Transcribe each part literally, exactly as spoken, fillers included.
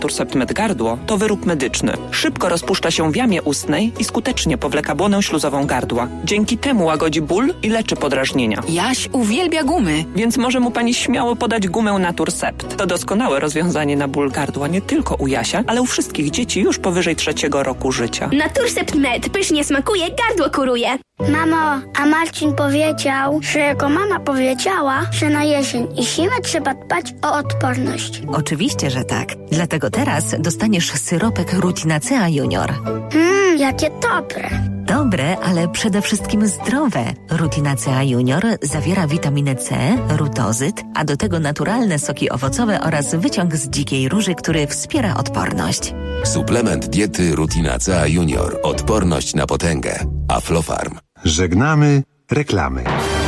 Turcept Med Gardło to wyrób medyczny. Szybko rozpuszcza się w jamie ustnej i skutecznie powleka błonę śluzową gardła. Dzięki temu łagodzi ból i leczy podrażnienia. Jaś uwielbia gumy. Więc może mu pani śmiało podać gumę Naturcept. To doskonałe rozwiązanie na ból gardła nie tylko u Jasia, ale u wszystkich dzieci już powyżej trzeciego roku życia. Naturcept Med pysznie smakuje, gardło kuruje. Mamo, a Marcin powiedział, że jego mama powiedziała, że na jesień i zimę trzeba dbać o odporność. Oczywiście, że tak. Dlatego teraz dostaniesz syropek Rutinacea Junior. Mmm, jakie dobre. Dobre, ale przede wszystkim zdrowe. Rutinacea Junior zawiera witaminę C, rutozyt, a do tego naturalne soki owocowe oraz wyciąg z dzikiej róży, który wspiera odporność. Suplement diety Rutinacea Junior. Odporność na potęgę. Aflofarm. Żegnamy reklamy.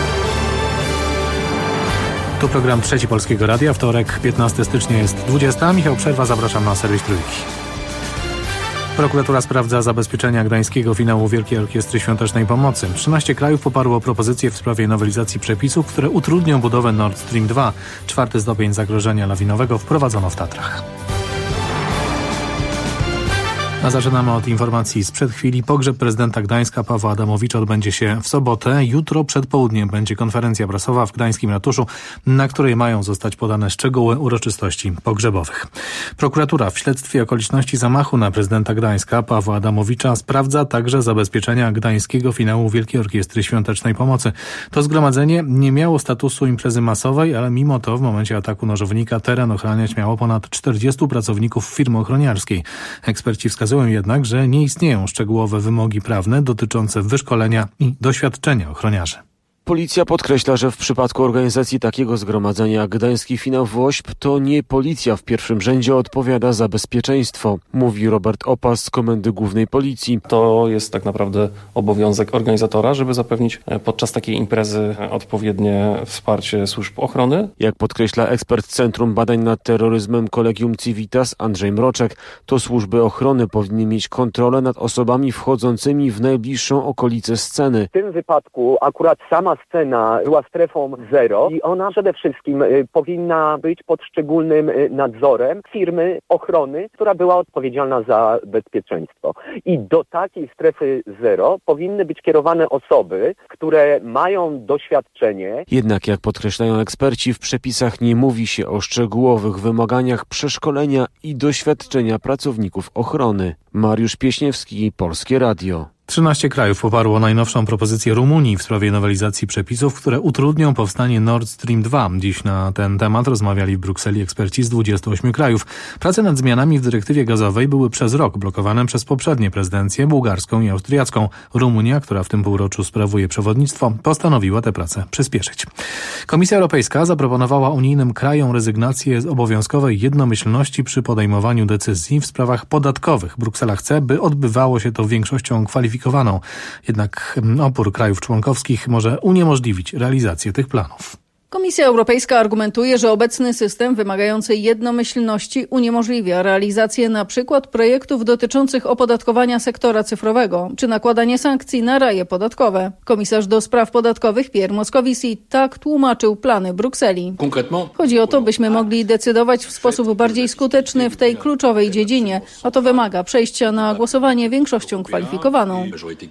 Tu program Trzeci Polskiego Radia. Wtorek, piętnastego stycznia jest dwudziestego. Michał Przerwa, zapraszam na serwis Trójki. Prokuratura sprawdza zabezpieczenia gdańskiego finału Wielkiej Orkiestry Świątecznej Pomocy. trzynaście krajów poparło propozycje w sprawie nowelizacji przepisów, które utrudnią budowę Nord Stream dwa. Czwarty stopień zagrożenia lawinowego wprowadzono w Tatrach. A zaczynamy od informacji sprzed chwili. Pogrzeb prezydenta Gdańska Pawła Adamowicza odbędzie się w sobotę. Jutro przed południem będzie konferencja prasowa w gdańskim ratuszu, na której mają zostać podane szczegóły uroczystości pogrzebowych. Prokuratura w śledztwie okoliczności zamachu na prezydenta Gdańska Pawła Adamowicza sprawdza także zabezpieczenia gdańskiego finału Wielkiej Orkiestry Świątecznej Pomocy. To zgromadzenie nie miało statusu imprezy masowej, ale mimo to w momencie ataku nożownika teren ochraniać miało ponad czterdziestu pracowników firmy ochroniarskiej. Eksperci wskazują jednak, że nie istnieją szczegółowe wymogi prawne dotyczące wyszkolenia i doświadczenia ochroniarzy. Policja podkreśla, że w przypadku organizacji takiego zgromadzenia jak gdański finał W O Ś P to nie policja w pierwszym rzędzie odpowiada za bezpieczeństwo, mówi Robert Opas z Komendy Głównej Policji. To jest tak naprawdę obowiązek organizatora, żeby zapewnić podczas takiej imprezy odpowiednie wsparcie służb ochrony. Jak podkreśla ekspert Centrum Badań nad Terroryzmem Collegium Civitas Andrzej Mroczek, to służby ochrony powinny mieć kontrolę nad osobami wchodzącymi w najbliższą okolicę sceny. W tym wypadku akurat sama scena była strefą zero i ona przede wszystkim y, powinna być pod szczególnym y, nadzorem firmy ochrony, która była odpowiedzialna za bezpieczeństwo. I do takiej strefy zero powinny być kierowane osoby, które mają doświadczenie. Jednak jak podkreślają eksperci, w przepisach nie mówi się o szczegółowych wymaganiach przeszkolenia i doświadczenia pracowników ochrony. Mariusz Pieśniewski, Polskie Radio. trzynaście krajów poparło najnowszą propozycję Rumunii w sprawie nowelizacji przepisów, które utrudnią powstanie Nord Stream dwa. Dziś na ten temat rozmawiali w Brukseli eksperci z dwudziestu ośmiu krajów. Prace nad zmianami w dyrektywie gazowej były przez rok blokowane przez poprzednie prezydencje bułgarską i austriacką. Rumunia, która w tym półroczu sprawuje przewodnictwo, postanowiła te prace przyspieszyć. Komisja Europejska zaproponowała unijnym krajom rezygnację z obowiązkowej jednomyślności przy podejmowaniu decyzji w sprawach podatkowych. Bruksela chce, by odbywało się to większością kwalifikowaną. Jednak opór krajów członkowskich może uniemożliwić realizację tych planów. Komisja Europejska argumentuje, że obecny system wymagający jednomyślności uniemożliwia realizację na przykład projektów dotyczących opodatkowania sektora cyfrowego czy nakładanie sankcji na raje podatkowe. Komisarz do spraw podatkowych Pierre Moscovici tak tłumaczył plany Brukseli. Chodzi o to, byśmy mogli decydować w sposób bardziej skuteczny w tej kluczowej dziedzinie, a to wymaga przejścia na głosowanie większością kwalifikowaną.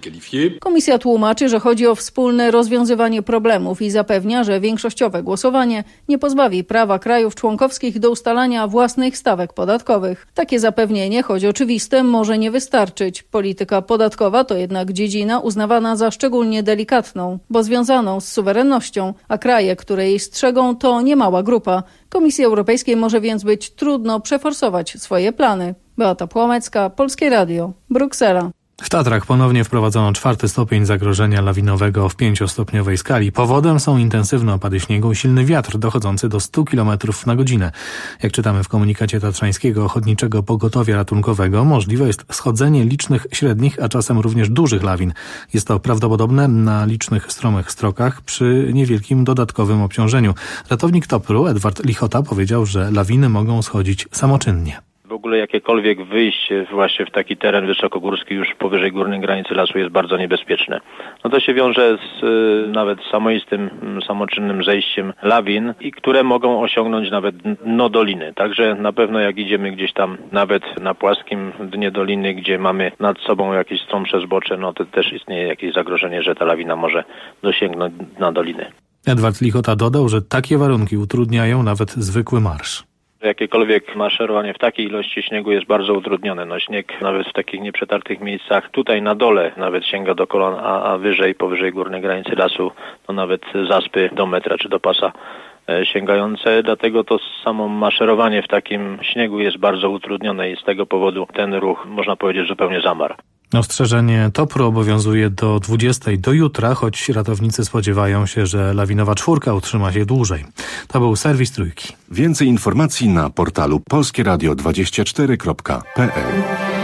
Komisja tłumaczy, że chodzi o wspólne rozwiązywanie problemów i zapewnia, że większościowe głosowanie nie pozbawi prawa krajów członkowskich do ustalania własnych stawek podatkowych. Takie zapewnienie, choć oczywiste, może nie wystarczyć. Polityka podatkowa to jednak dziedzina uznawana za szczególnie delikatną, bo związaną z suwerennością, a kraje, które jej strzegą, to niemała grupa. Komisji Europejskiej może więc być trudno przeforsować swoje plany. Beata Płomecka, Polskie Radio, Bruksela. W Tatrach ponownie wprowadzono czwarty stopień zagrożenia lawinowego w pięciostopniowej skali. Powodem są intensywne opady śniegu i silny wiatr dochodzący do stu kilometrów na godzinę. Jak czytamy w komunikacie Tatrzańskiego Ochotniczego Pogotowia Ratunkowego, możliwe jest schodzenie licznych średnich, a czasem również dużych lawin. Jest to prawdopodobne na licznych stromych strokach przy niewielkim dodatkowym obciążeniu. Ratownik Topru Edward Lichota powiedział, że lawiny mogą schodzić samoczynnie. w ogóle jakiekolwiek wyjście właśnie w taki teren wysokogórski już powyżej górnej granicy lasu jest bardzo niebezpieczne. No to się wiąże z y, nawet samoistym, samoczynnym zejściem lawin, i które mogą osiągnąć nawet dno doliny. Także na pewno jak idziemy gdzieś tam nawet na płaskim dnie doliny, gdzie mamy nad sobą jakieś stromsze zbocze, no to też istnieje jakieś zagrożenie, że ta lawina może dosięgnąć dna doliny. Edward Lichota dodał, że takie warunki utrudniają nawet zwykły marsz. Jakiekolwiek maszerowanie w takiej ilości śniegu jest bardzo utrudnione. No śnieg nawet w takich nieprzetartych miejscach, tutaj na dole nawet sięga do kolan, a, a wyżej, powyżej górnej granicy lasu, to nawet zaspy do metra czy do pasa e, sięgające. Dlatego to samo maszerowanie w takim śniegu jest bardzo utrudnione i z tego powodu ten ruch, można powiedzieć, zupełnie zamarł. Ostrzeżenie topru obowiązuje do dwudziestej do jutra, choć ratownicy spodziewają się, że lawinowa czwórka utrzyma się dłużej. To był serwis Trójki. Więcej informacji na portalu polskie radio dwadzieścia cztery kropka p l.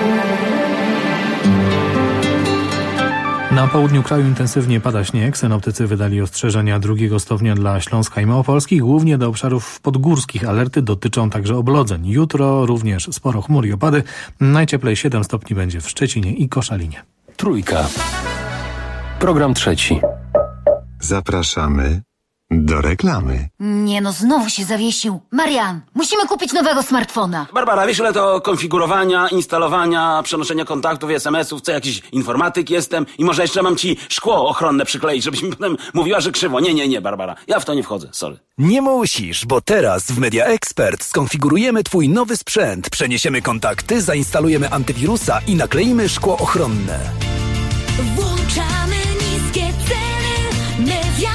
Na południu kraju intensywnie pada śnieg. Synoptycy wydali ostrzeżenia drugiego stopnia dla Śląska i Małopolski, głównie do obszarów podgórskich. Alerty dotyczą także oblodzeń. Jutro również sporo chmur i opady. Najcieplej siedem stopni będzie w Szczecinie i Koszalinie. Trójka. Program trzeci. Zapraszamy do reklamy. Nie no, znowu się zawiesił. Marian, musimy kupić nowego smartfona. Barbara, wiesz ile to konfigurowania, instalowania, przenoszenia kontaktów i es em esów, co jakiś informatyk jestem i może jeszcze mam ci szkło ochronne przykleić, żebyś mi potem mówiła, że krzywo. Nie, nie, nie, Barbara, ja w to nie wchodzę, sorry. Nie musisz, bo teraz w Media Expert skonfigurujemy twój nowy sprzęt, przeniesiemy kontakty, zainstalujemy antywirusa i nakleimy szkło ochronne. Włączamy niskie ceny. Media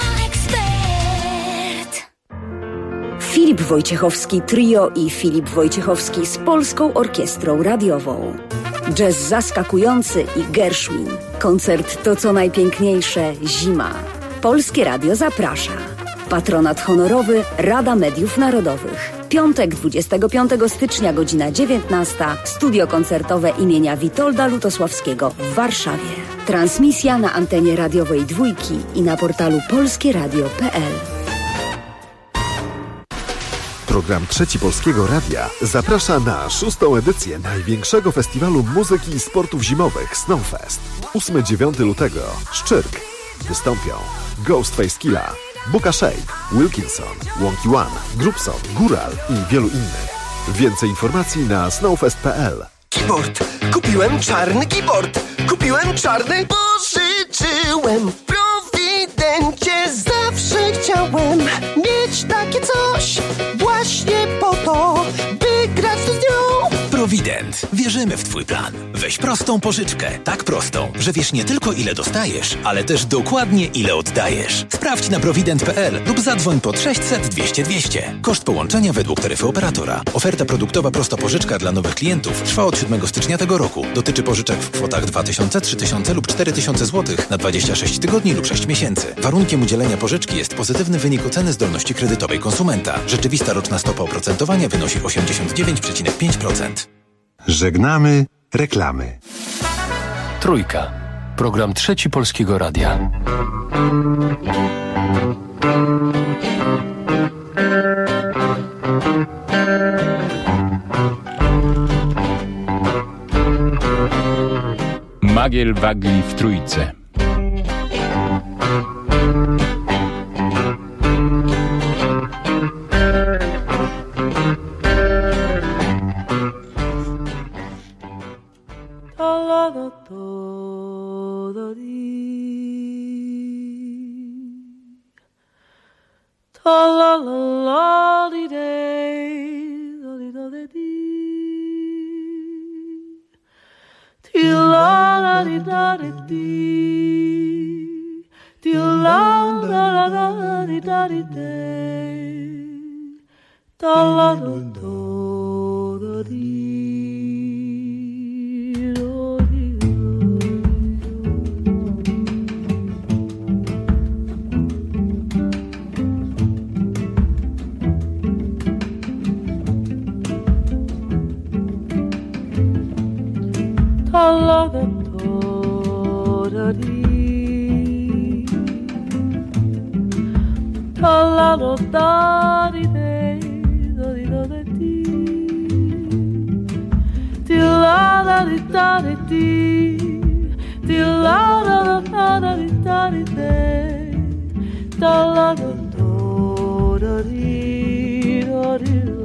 Filip Wojciechowski Trio i Filip Wojciechowski z Polską Orkiestrą Radiową. Jazz zaskakujący i Gershwin. Koncert To co najpiękniejsze zima. Polskie Radio zaprasza. Patronat honorowy Rada Mediów Narodowych. Piątek dwudziestego piątego stycznia, godzina dziewiętnasta. Studio koncertowe imienia Witolda Lutosławskiego w Warszawie. Transmisja na antenie radiowej Dwójki i na portalu polskie radio kropka p l. Program Trzeci Polskiego Radia zaprasza na szóstą edycję największego festiwalu muzyki i sportów zimowych Snowfest. ósmego do dziewiątego lutego Szczyrk. Wystąpią Ghostface Killa, Buka Shade, Wilkinson, Wonky One, Grubson, Góral i wielu innych. Więcej informacji na snowfest kropka p l. Keyboard! Kupiłem czarny keyboard! Kupiłem czarny! Pożyczyłem w Prowidencie! Zawsze chciałem mieć takie coś właśnie po to, by grać z nią. Prowident. Wierzymy w twój plan. Weź prostą pożyczkę. Tak prostą, że wiesz nie tylko ile dostajesz, ale też dokładnie ile oddajesz. Sprawdź na prowident kropka p l lub zadzwoń pod sześćset dwieście dwieście. Koszt połączenia według taryfy operatora. Oferta produktowa prosta pożyczka dla nowych klientów trwa od siódmego stycznia tego roku. Dotyczy pożyczek w kwotach dwa tysiące, trzy tysiące lub cztery tysiące złotych na dwadzieścia sześć tygodni lub sześć miesięcy. Warunkiem udzielenia pożyczki jest pozytywny wynik oceny zdolności kredytowej konsumenta. Rzeczywista roczna stopa oprocentowania wynosi osiemdziesiąt dziewięć przecinek pięć procent. Żegnamy reklamy. Trójka. Program Trzeci Polskiego Radia. Magiel Wagli w Trójce. da di da di di di la da da da di da di de da la da do da di da di la.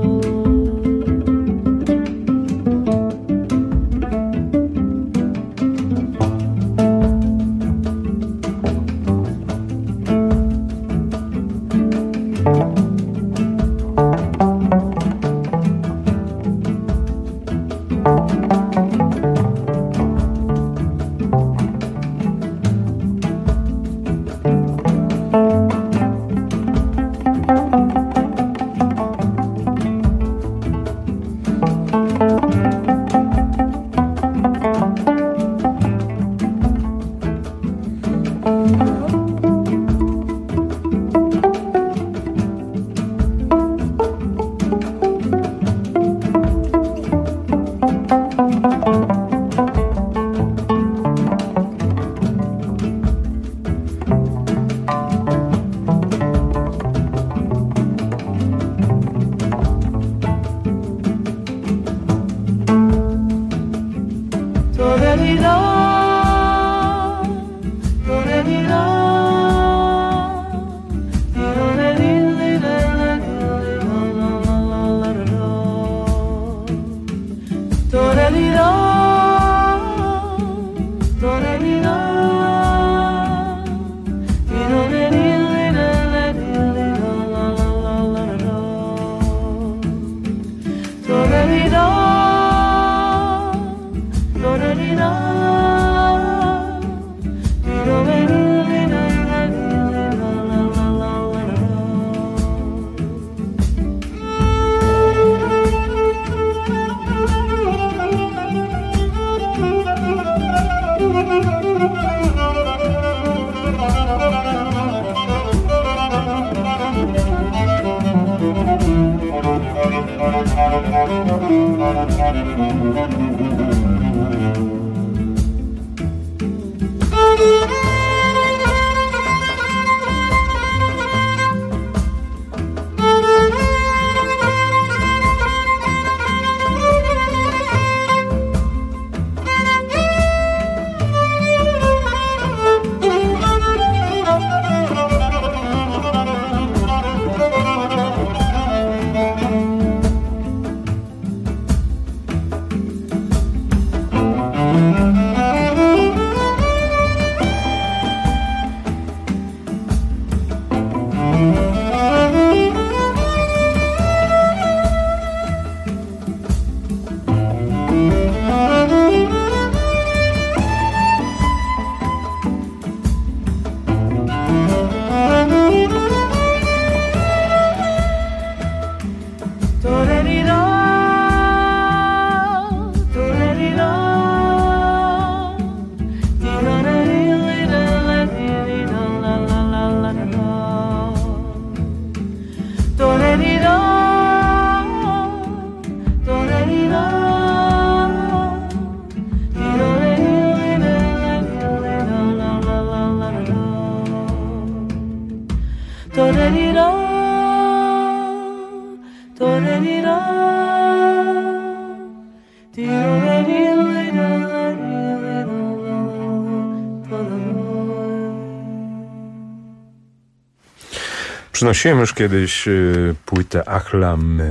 Przynosiłem już kiedyś płytę Achlam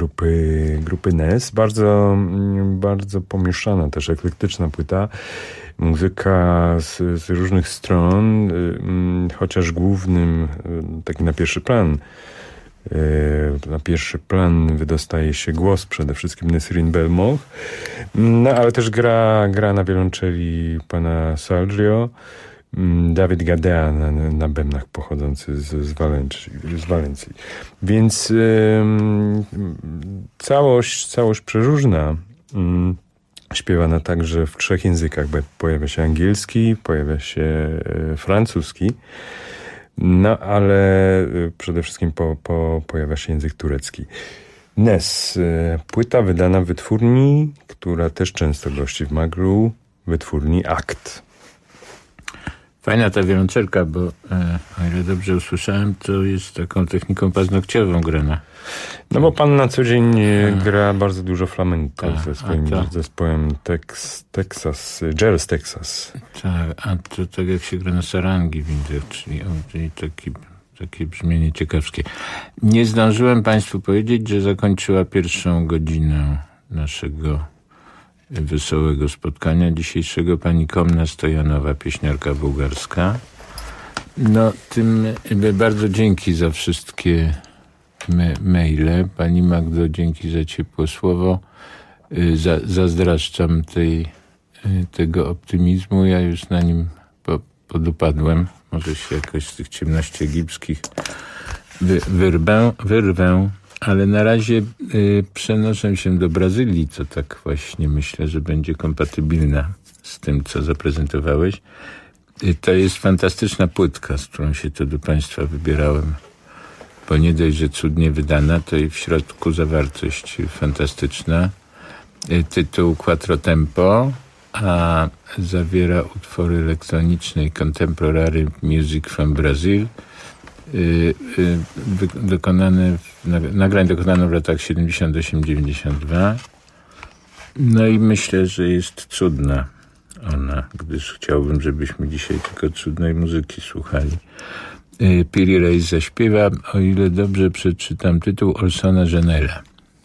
grupy, grupy N E S. Bardzo, bardzo pomieszana, też eklektyczna płyta. Muzyka z, z różnych stron, chociaż głównym, taki na pierwszy plan, na pierwszy plan wydostaje się głos przede wszystkim Nesrin Belmoch, no ale też gra, gra na wiolonczeli pana Salgio, Dawid Gadea na, na bębnach pochodzący z, z, Walencji, z Walencji. Więc y, całość, całość przeróżna, y, śpiewana także w trzech językach, bo pojawia się angielski, pojawia się y, francuski, no ale y, przede wszystkim po, po, pojawia się język turecki. N E S, y, płyta wydana w wytwórni, która też często gości w Maglu, wytwórni Akt. Fajna ta wiolonczerka, bo e, o ile dobrze usłyszałem, to jest taką techniką paznokciową grana. No bo pan na co dzień a. gra bardzo dużo flamenco Ta, ze swoim zespołem Tex, Texas, Jazz Texas. Tak, a to tak jak się gra na sarangi, widzę, czyli, czyli taki, takie brzmienie ciekawskie. Nie zdążyłem państwu powiedzieć, że zakończyła pierwszą godzinę naszego wesołego spotkania dzisiejszego pani Komna Stojanowa, pieśniarka bułgarska. No, tym bardzo dzięki za wszystkie me- maile. Pani Magdo, dzięki za ciepłe słowo. Za, zazdraszczam tej, tego optymizmu. Ja już na nim po, podupadłem. Może się jakoś z tych ciemności egipskich wy, wyrwę, wyrwę. Ale na razie y, przenoszę się do Brazylii, co tak właśnie myślę, że będzie kompatybilna z tym, co zaprezentowałeś. Y, to jest fantastyczna płytka, z którą się to do państwa wybierałem, bo nie dość, że cudnie wydana, to i w środku zawartość fantastyczna. Y, tytuł Quattro Tempo, a zawiera utwory elektroniczne i contemporary music from Brazil, Yy, yy, dokonane w, nagrań dokonano w latach siedemdziesiąt osiem dziewięćdziesiąt dwa. No i myślę, że jest cudna ona, gdyż chciałbym, żebyśmy dzisiaj tylko cudnej muzyki słuchali. Yy, Piri Reis zaśpiewa, o ile dobrze przeczytam tytuł, Olsona Janela.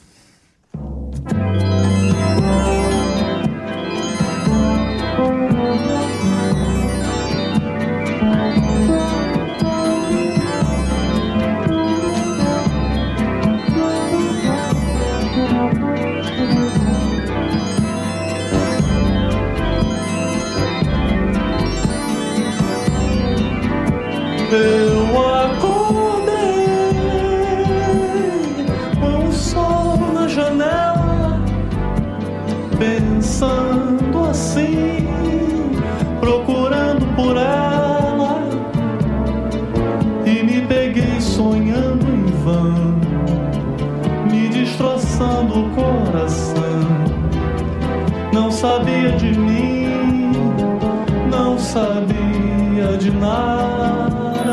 Eu acordei com o sol na janela, pensando assim, procurando por ela, e me peguei sonhando em vão, me destroçando o coração. Não sabia de mim, não sabia de nada.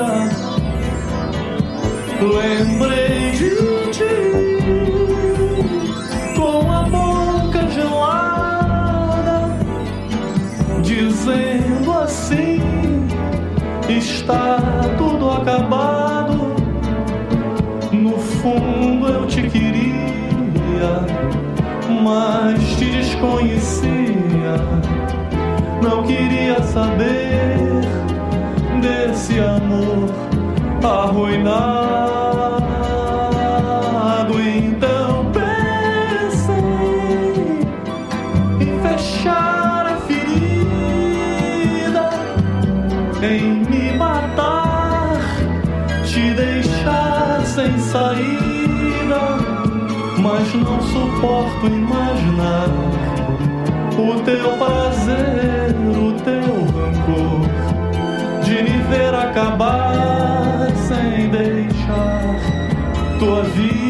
Lembrei de ti, com a boca gelada, dizendo assim, está tudo acabado. No fundo eu te queria, mas te desconhecia. Não queria saber desse amor arruinado. Então pensei em fechar a ferida, em me matar, te deixar sem saída. Mas não suporto imaginar o teu prazer, o teu rancor, de me ver acabar sem deixar tua vida.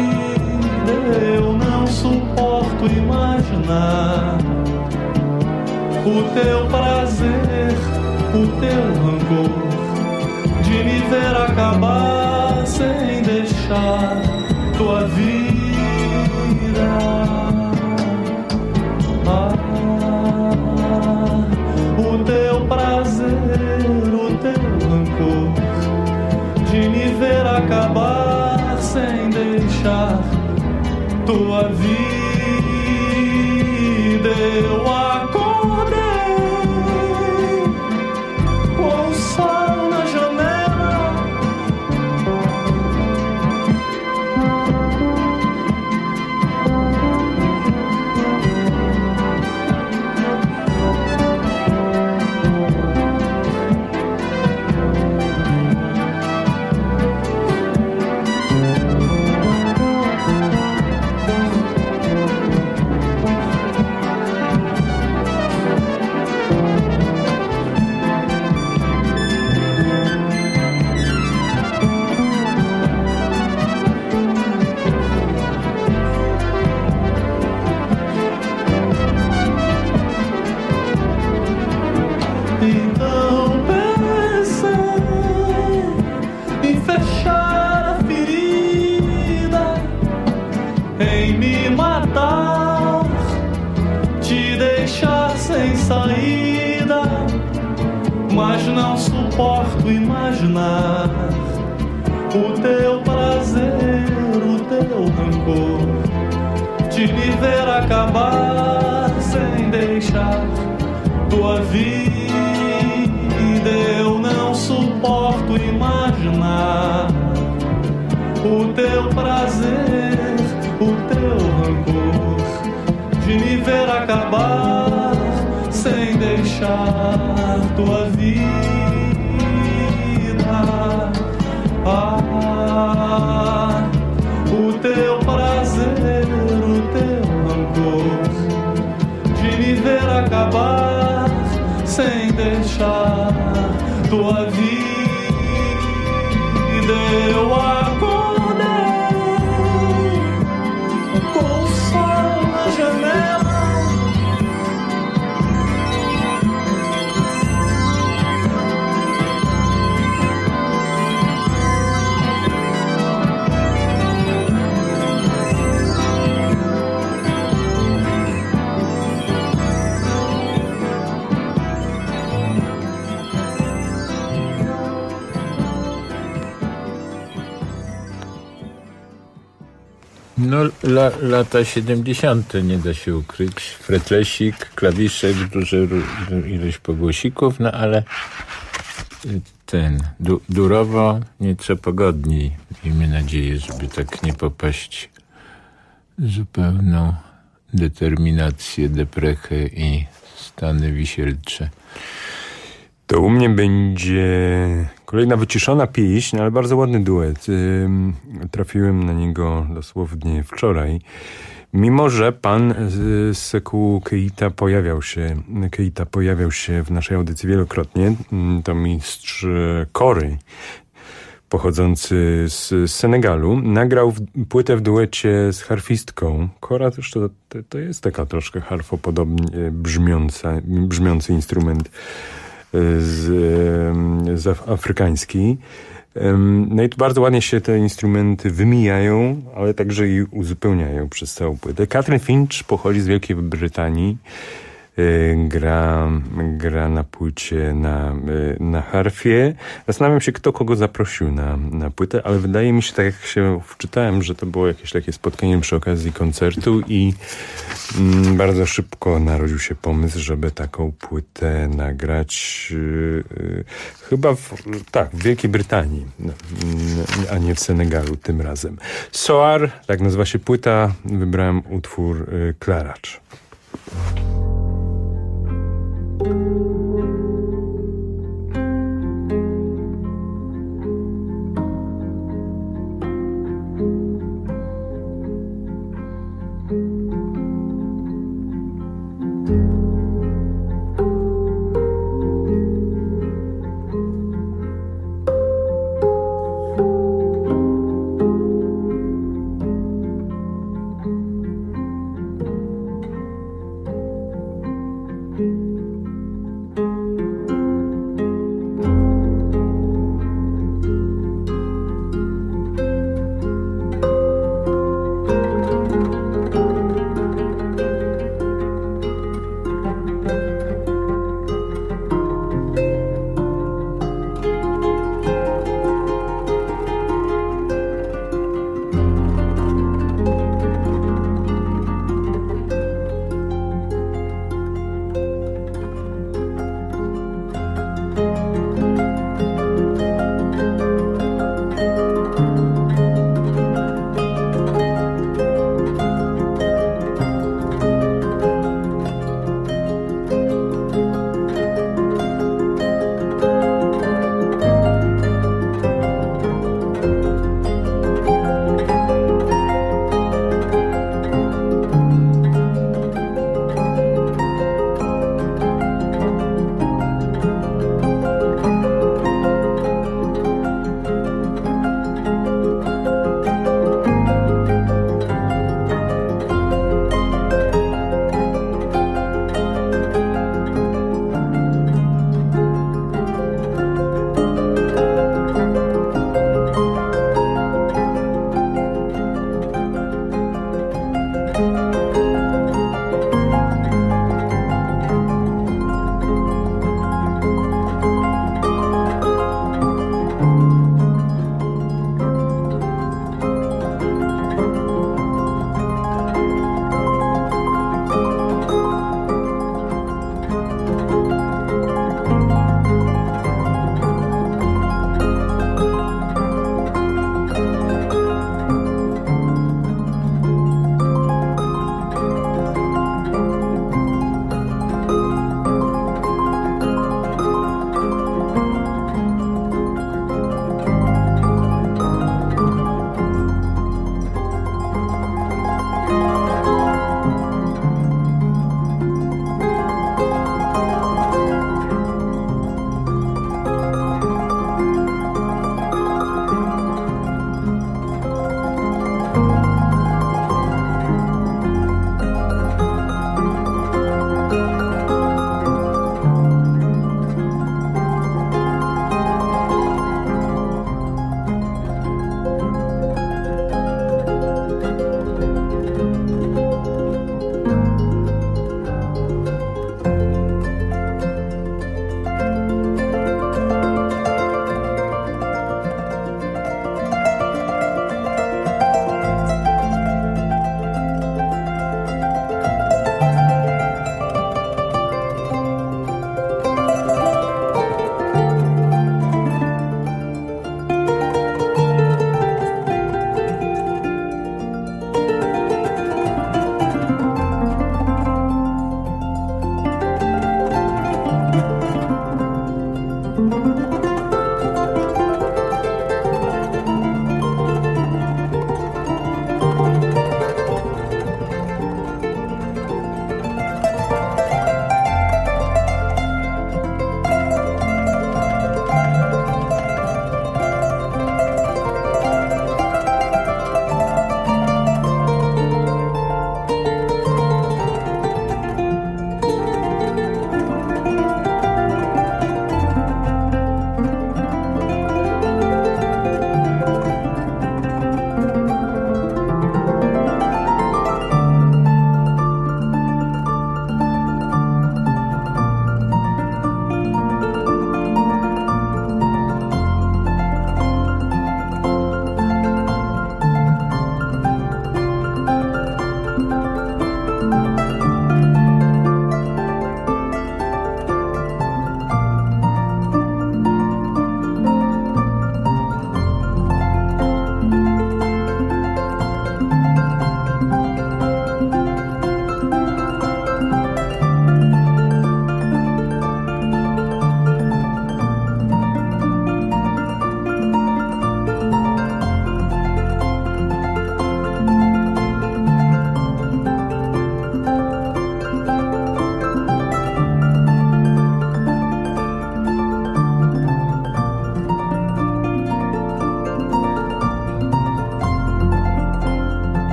Eu não suporto imaginar o teu prazer, o teu rancor, de me ver acabar sem deixar tua vida. Ah, o teu prazer, o teu rancor, de me ver acabar sem deixar tua vida. Eu acordei com o sol na janela, mas não suporto imaginar o teu prazer, o teu rancor, de me ver acabar sem deixar tua vida. Eu não suporto imaginar o teu prazer, o teu rancor, de me ver acabar sem deixar tua vida. Ah, o teu prazer, o teu rancor, de me ver acabar sem deixar tua vida. Eu acordei com o sol na janela, No, la, lata siedemdziesiąte, nie da się ukryć. Fretlesik, klawisze, duże ilość pogłosików, no ale ten, du, durowo nieco pogodniej. Miejmy nadzieję, żeby tak nie popaść w zupełną determinację, deprechę i stany wisielcze. To u mnie będzie kolejna wyciszona pieśń, ale bardzo ładny duet. Trafiłem na niego dosłownie wczoraj. Mimo że pan z Sekou Keita pojawiał się, Keita pojawiał się w naszej audycji wielokrotnie, to mistrz kory pochodzący z Senegalu, nagrał płytę w duecie z harfistką. Kora też to, to jest taka troszkę harfopodobnie brzmiąca, brzmiący instrument z, z afrykański. No i tu bardzo ładnie się te instrumenty wymijają, ale także i uzupełniają przez całą płytę. Catherine Finch pochodzi z Wielkiej Brytanii. Gra, gra na płycie na, na harfie. Zastanawiam się, kto kogo zaprosił na, na płytę, ale wydaje mi się, tak jak się wczytałem, że to było jakieś takie spotkanie przy okazji koncertu i mm, bardzo szybko narodził się pomysł, żeby taką płytę nagrać yy, yy, chyba w, tak, w Wielkiej Brytanii, yy, a nie w Senegalu tym razem. Soar, tak nazywa się płyta, wybrałem utwór yy, Klaracz.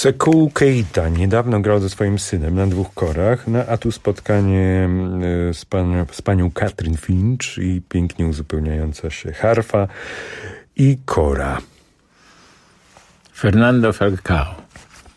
Sekou Keita niedawno grał ze swoim synem na dwóch korach, no, a tu spotkanie z, pan, z panią Catherine Finch i pięknie uzupełniająca się harfa i kora. Fernando Falcao.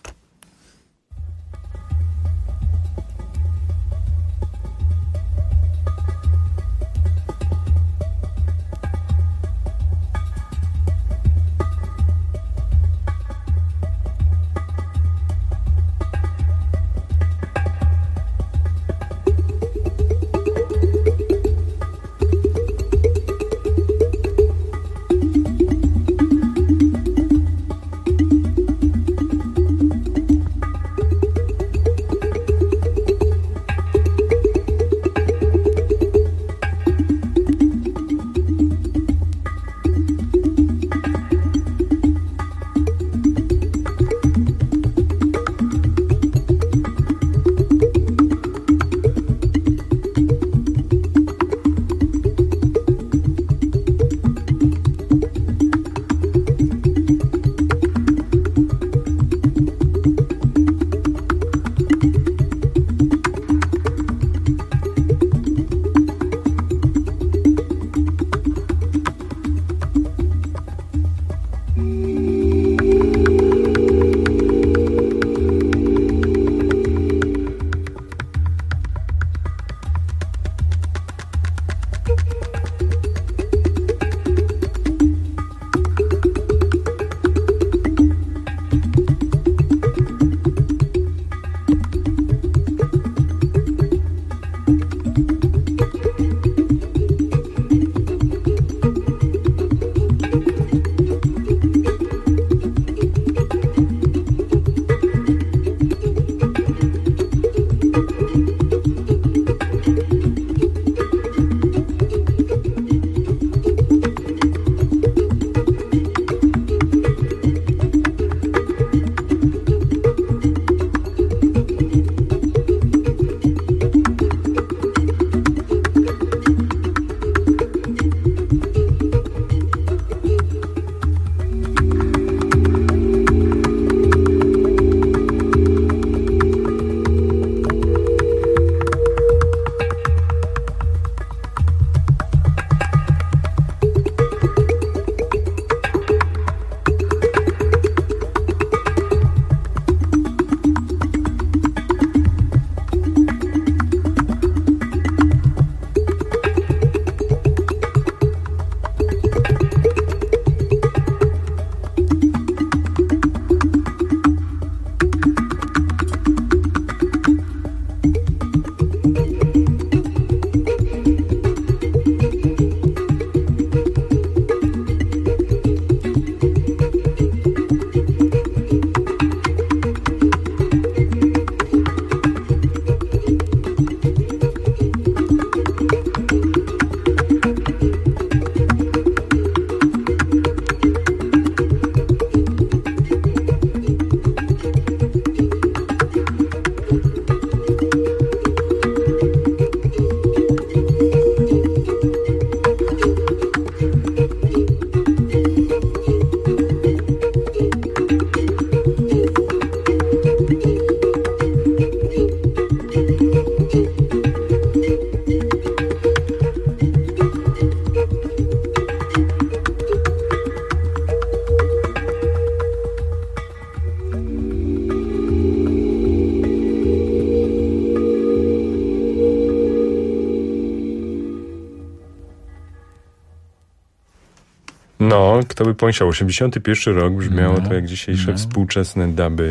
No, kto by pomyślał, osiemdziesiąty pierwszy rok brzmiało no, to jak dzisiejsze no. współczesne duby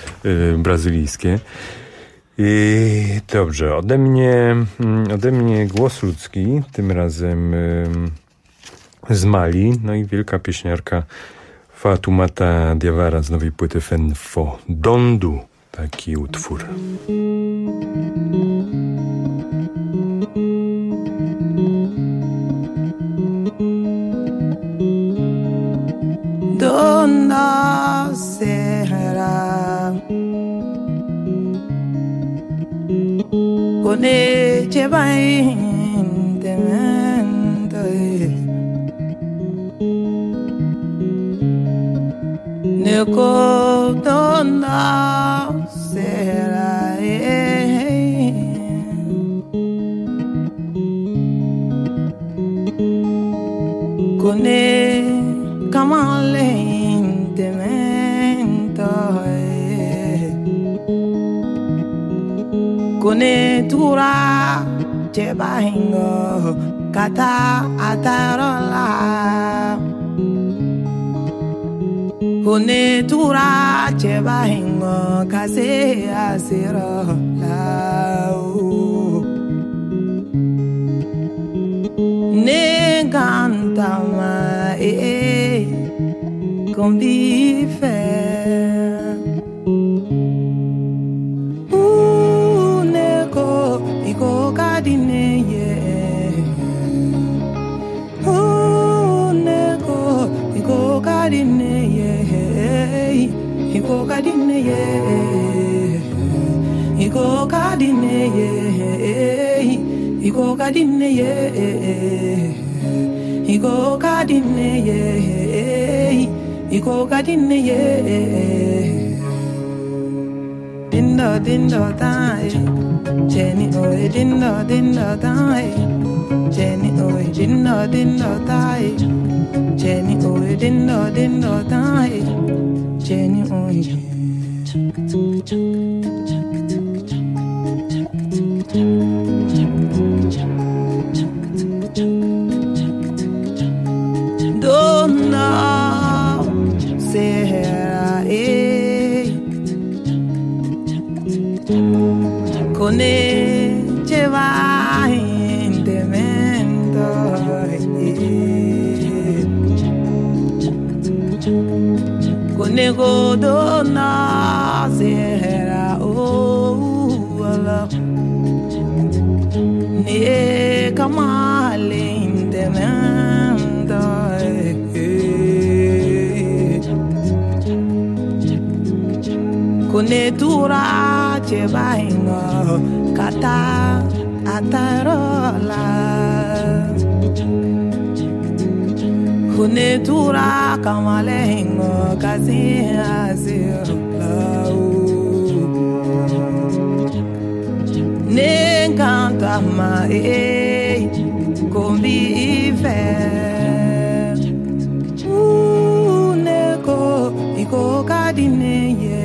y, brazylijskie. I dobrze, ode mnie, ode mnie głos ludzki, tym razem y, z Mali, no i wielka pieśniarka Fatoumata Diawara z nowej płyty Fenfo Dondu, taki utwór. Dona será Kone chebai demendo Neko dona sera Kone kamale indemento Kone tura chebahingo kata atarola Kone tura chebahingo kase asirola Ne cantama e con vive Uneko iko kadine ye Uneko iko kadine ye Iko kadine ye Iko kadine ye Iko kadine ye Iko kadine ye Iko kadine ye Dindo dindo tai Jenny oi dindo dindo tai Jenny oi dindo dindo tai Jenny oi dindo dindo tai Jenny oi Donna sera e Kone cheva indemento Kone go donna sera oh ala Ne kamale indemento Kone tura chebahingo kata atarola Kone tura kamalehingo kasi asirola Ne canta ma e convive Uneko iko kadine ye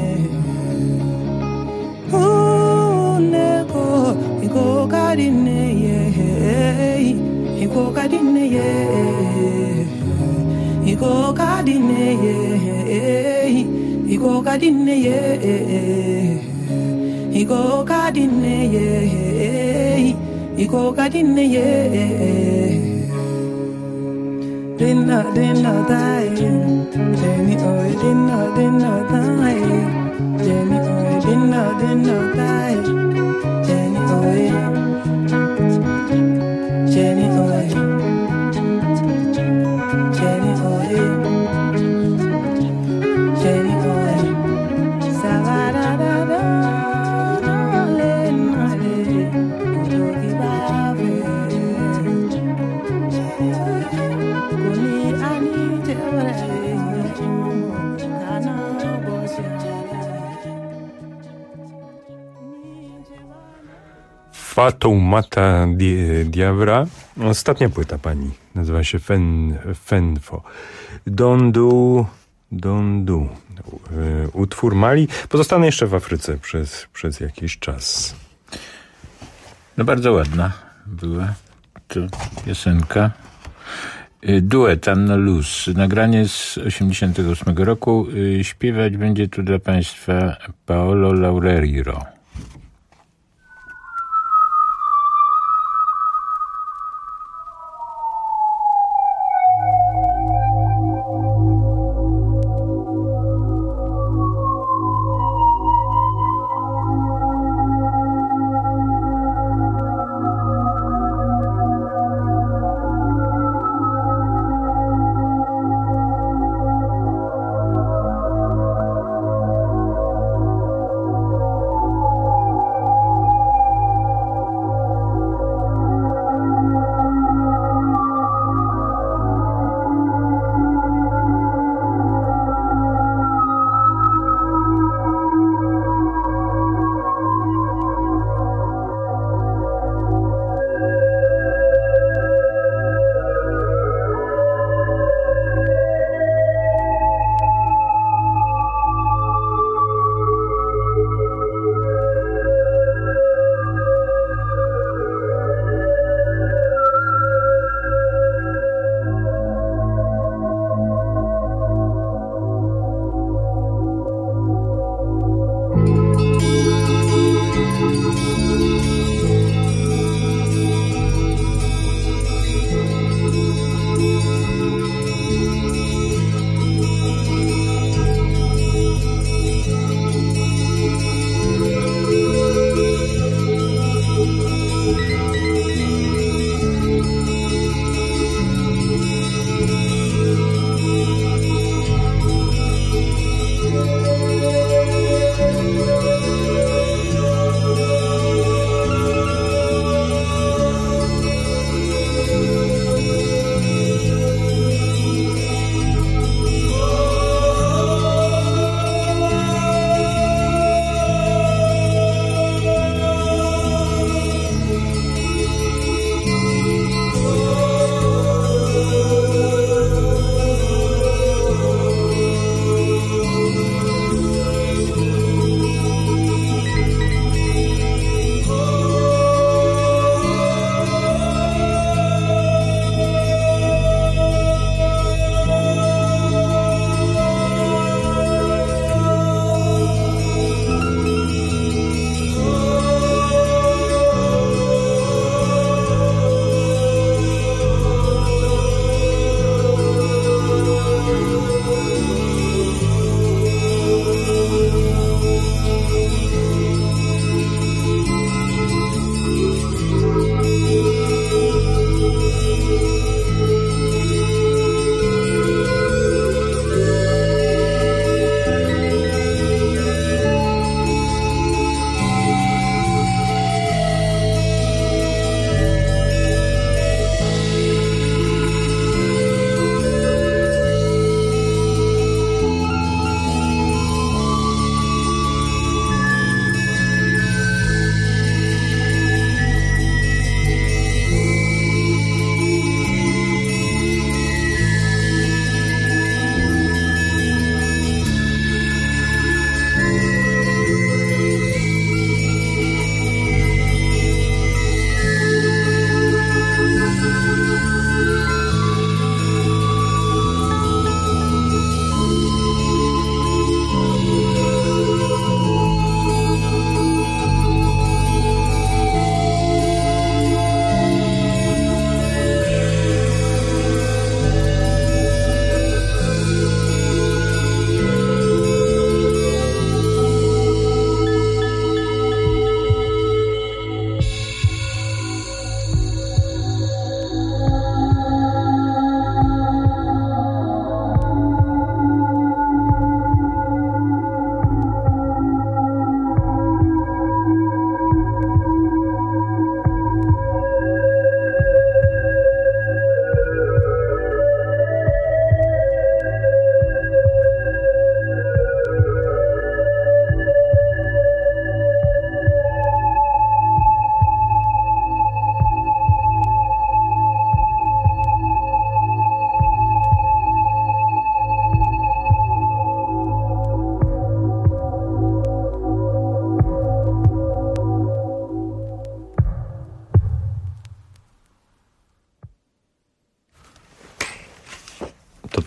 Uneko iko kadine ye Iko kadine ye Iko kadine ye Iko kadine ye Iko kadine ye Iko kadine ye Dinna dinna dai Jenny oi dinna dinna dai Jenny oi dinna dinna dai Jenny oi Jenny oi Jenny oi Jenny oi Savara da da le male Udogi bave Kuni ani tevre Kana bosya Fatoumata Diawara. Ostatnia płyta pani. Nazywa się Fen, Fenfo. Dondu, Dondu. Utwór Mali. Pozostanę jeszcze w Afryce przez, przez jakiś czas. No bardzo ładna była to piosenka. Duet Anna Luz. Nagranie z osiemdziesiątego ósmego roku. Śpiewać będzie tu dla państwa Paolo Laureiro.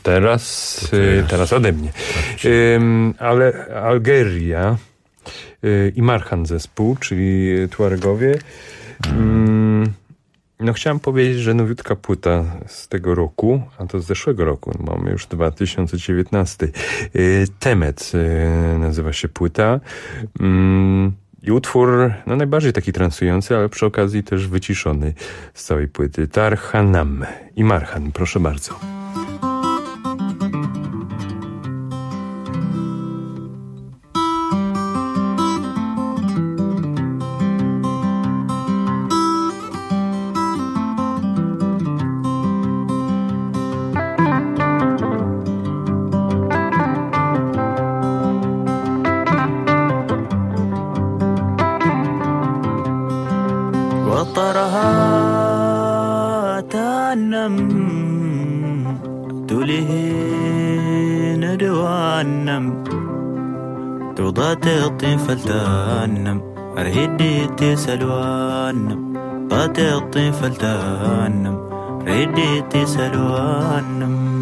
teraz, teraz. teraz ode mnie. Ym, ale Algeria y, i Marhan zespół, czyli Tuaregowie. Ym, no chciałem powiedzieć, że nowiutka płyta z tego roku, a to z zeszłego roku, mamy już dwa tysiące dziewiętnasty. Y, Temet y, nazywa się płyta. Ym, I utwór, no najbardziej taki transujący, ale przy okazji też wyciszony z całej płyty. Tarhanam i Marhan, proszę bardzo. فلتانم ريدي تسلوانم طاطي فلتانم ريدي تسلوانم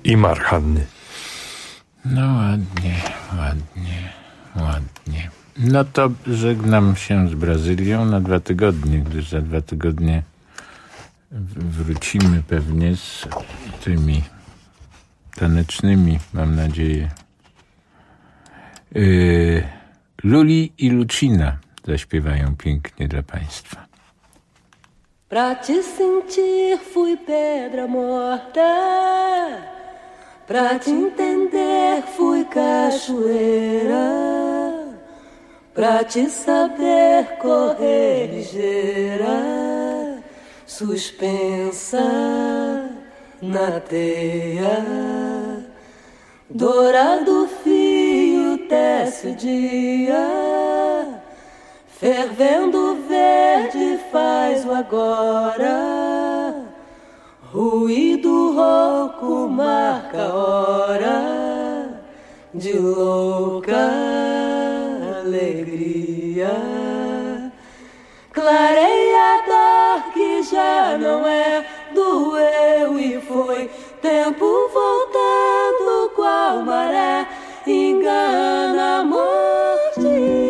I marchanny. No ładnie, ładnie, ładnie. No to żegnam się z Brazylią na dwa tygodnie, gdyż za dwa tygodnie wrócimy pewnie z tymi tanecznymi, mam nadzieję. Yy, Luli i Lucina zaśpiewają pięknie dla Państwa. Pra te sentir fui pedra morta, pra te entender fui cachoeira, pra te saber correr ligeira, suspensa na teia. Dourado fio tece o dia, fervendo verde faz o agora, ruído rouco marca a hora de louca alegria. Clareia a dor que já não é, doeu e foi, tempo voltando qual maré, engana a morte.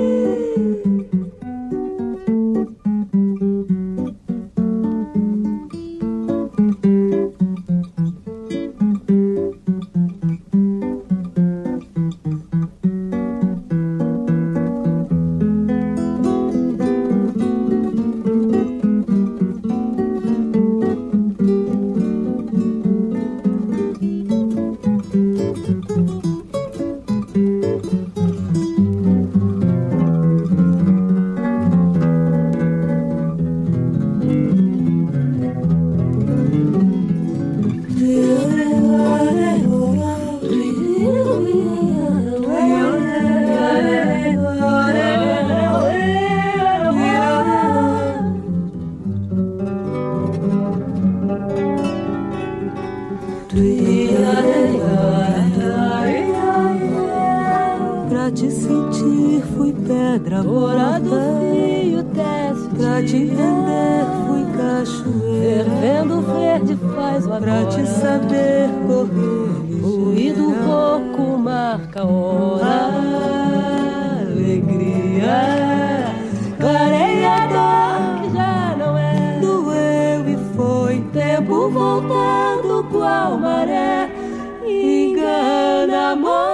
Pra te sentir fui pedra morada, fio tece pra te entender fui cachoeira, fervendo verde faz o agora, pra te saber correr, ruído rouco marca a hora, alegria, clareia a dor que já não é, doeu e foi, tempo voltando qual maré, engana a morte.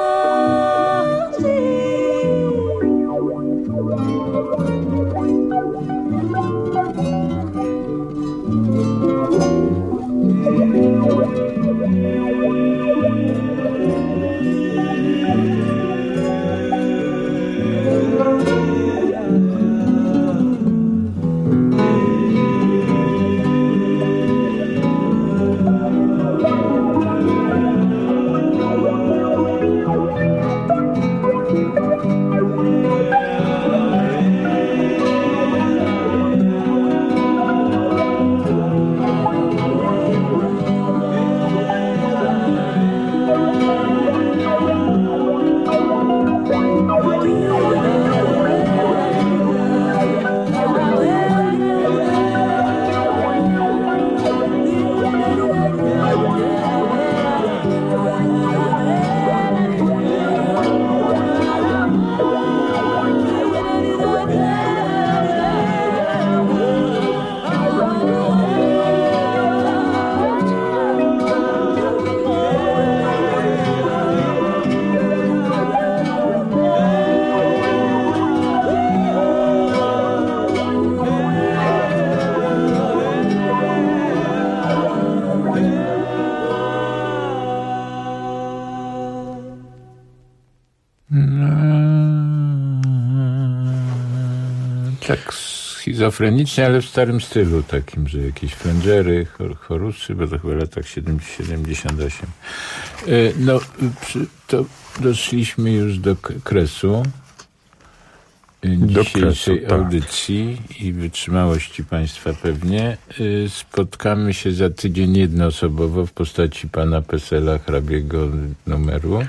Tak schizofrenicznie, ale w starym stylu takim, że jakieś flangery, chor, chorusy, bo to chyba w latach siedemdziesiąt osiem. No, to doszliśmy już do kresu dzisiejszej kresu, tak. audycji i wytrzymałości Państwa pewnie. Spotkamy się za tydzień jednoosobowo w postaci pana Pesela, hrabiego numeru.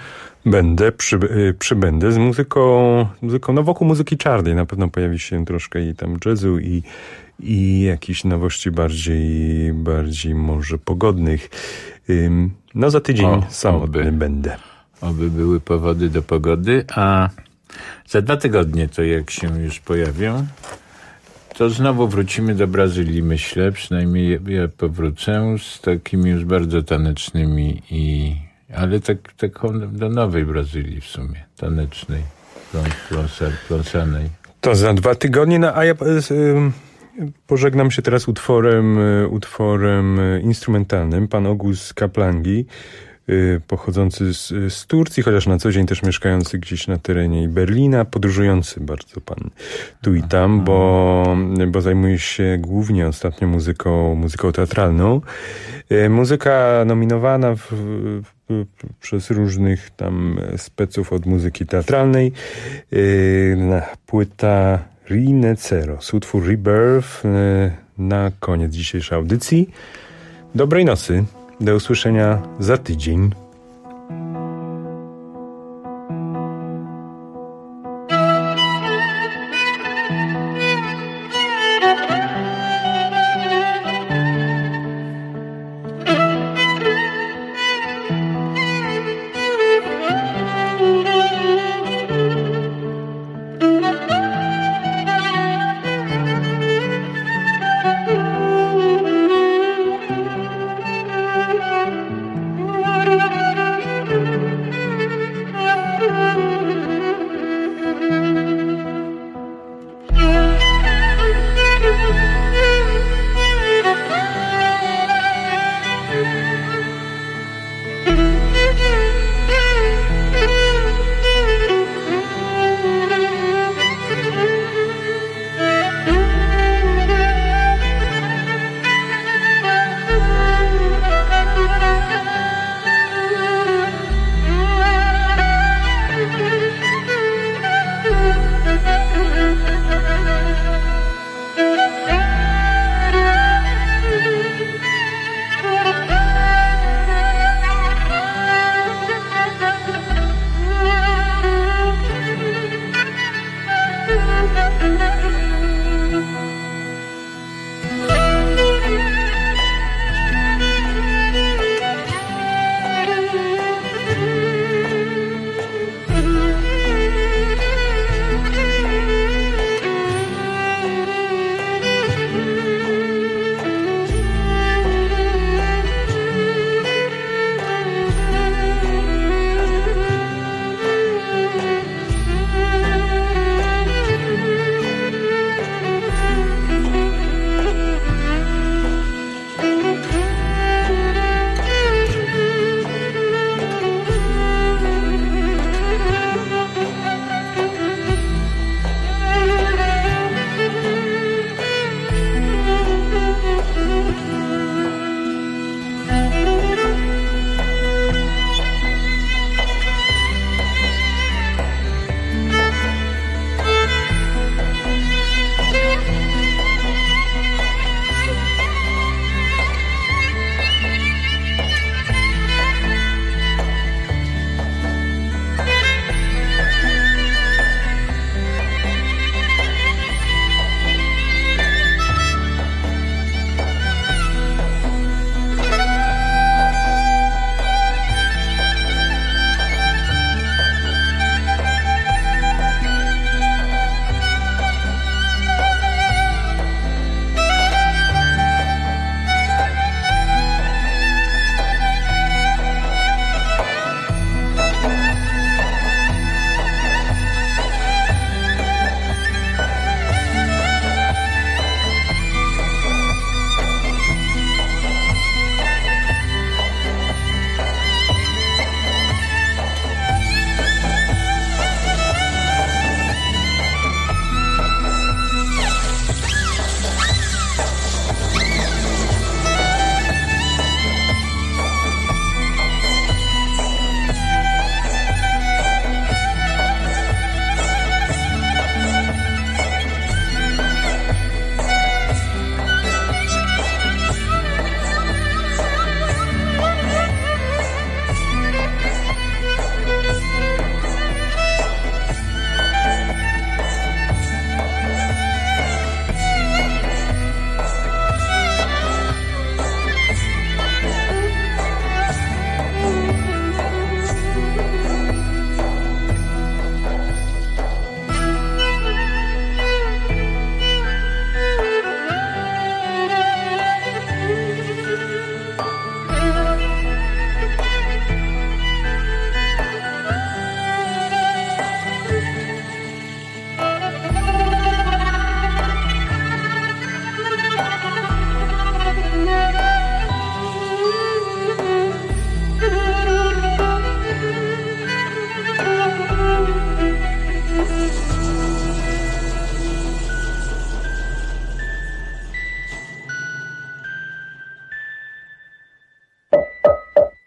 Będę, przy, przybędę z muzyką, muzyką, no wokół muzyki czarnej na pewno pojawi się troszkę i tam jazzu i, i jakichś nowości bardziej, bardziej może pogodnych. No za tydzień o, samotny oby, będę. Oby były powody do pogody, a za dwa tygodnie to jak się już pojawią, to znowu wrócimy do Brazylii, myślę, przynajmniej ja powrócę z takimi już bardzo tanecznymi i ale tak, tak do nowej Brazylii w sumie, tanecznej, pląsanej. To za dwa tygodnie, no a ja y, y, pożegnam się teraz utworem, y, utworem instrumentalnym, pan August Kaplangi, y, pochodzący z, z Turcji, chociaż na co dzień też mieszkający gdzieś na terenie Berlina, podróżujący bardzo pan tu i tam, bo, bo zajmuje się głównie ostatnio muzyką, muzyką teatralną. Y, muzyka nominowana w, w przez różnych tam speców od muzyki teatralnej. Yy, płyta Rinecero, utwór Rebirth yy, na koniec dzisiejszej audycji. Dobrej nocy, do usłyszenia za tydzień.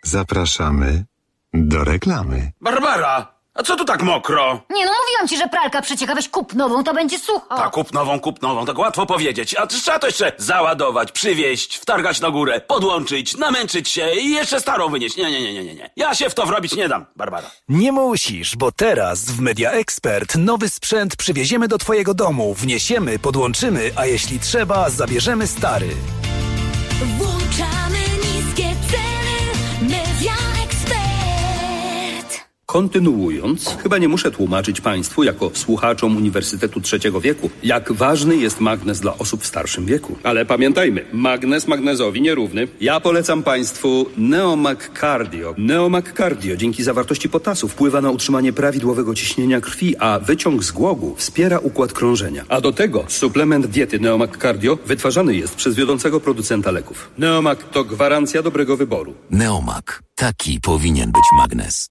Zapraszamy do reklamy. Barbara! A co tu tak mokro? Nie no, mówiłam ci, że pralka przecieka, weź kup nową, to będzie sucho. Tak, kup nową, kup nową, tak łatwo powiedzieć. A trzeba to jeszcze załadować, przywieźć, wtargać na górę, podłączyć, namęczyć się i jeszcze starą wynieść. Nie, nie, nie, nie, nie. Ja się w to wrobić nie dam, Barbara. Nie musisz, bo teraz w Media Expert nowy sprzęt przywieziemy do twojego domu, wniesiemy, podłączymy, a jeśli trzeba, zabierzemy stary. Włączamy niskie ceny, Media Expert. Kontynuując, chyba nie muszę tłumaczyć Państwu, jako słuchaczom Uniwersytetu Trzeciego Wieku, jak ważny jest magnez dla osób w starszym wieku. Ale pamiętajmy, magnez magnezowi nierówny. Ja polecam Państwu Neomag Cardio. Neomag Cardio dzięki zawartości potasu wpływa na utrzymanie prawidłowego ciśnienia krwi, a wyciąg z głogu wspiera układ krążenia. A do tego suplement diety Neomag Cardio wytwarzany jest przez wiodącego producenta leków. Neomag to gwarancja dobrego wyboru. Neomag. Taki powinien być magnes.